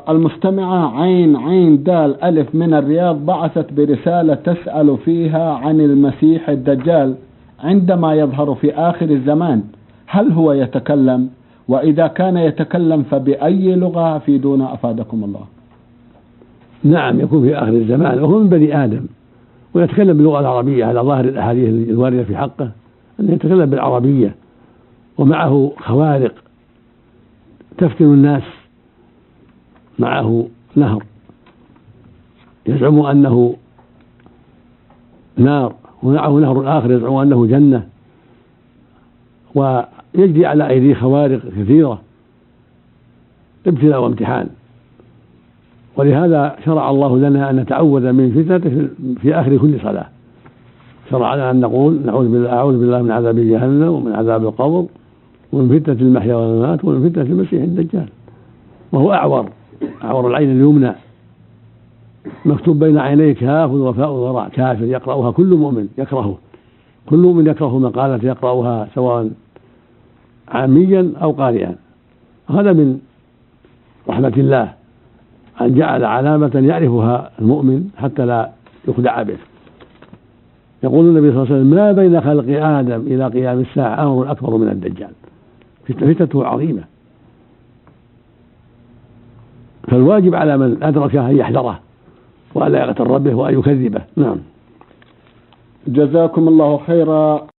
المستمعة عين عين دال ألف من الرياض بعثت برسالة تسأل فيها عن المسيح الدجال عندما يظهر في آخر الزمان، هل هو يتكلم؟ وإذا كان يتكلم فبأي لغة؟ أفيدونا أفادكم الله. نعم، يكون في آخر الزمان وهو من بني آدم ويتكلم باللغة العربية على ظاهر الأحاديث الواردة في حقه أنه يتكلم بالعربية، ومعه خوارق تفتن الناس، معه نهر يزعم أنه نار، ومعه نهر آخر يزعم أنه جنة، ويجري على أيديه خوارق كثيرة ابتلاء وامتحان. ولهذا شرع الله لنا أن نتعوذ من فتنة في آخر كل صلاة. شرع لنا أن نقول أعوذ بالله من عذاب جهنم ومن عذاب القبر ومن فتنة المحيا والممات ومن فتنة المسيح الدجال. وهو أعور العين اليمنى، مكتوب بين عينيه كاف وفاء وراء، كافر يقرأها كل مؤمن يكرهه، كل مؤمن يكره مقالة يقرأها سواء عاميا أو قارئا. هذا من رحمة الله أن جعل علامة يعرفها المؤمن حتى لا يخدع به. يقول النبي صلى الله عليه وسلم: ما بين خلق آدم إلى قيام الساعة أمر أكبر من الدجال، فتنته عظيمة، فالواجب على من أدركه أن يحذره وألا يغتر به وأن يكذبه. نعم. جزاكم الله خيرا.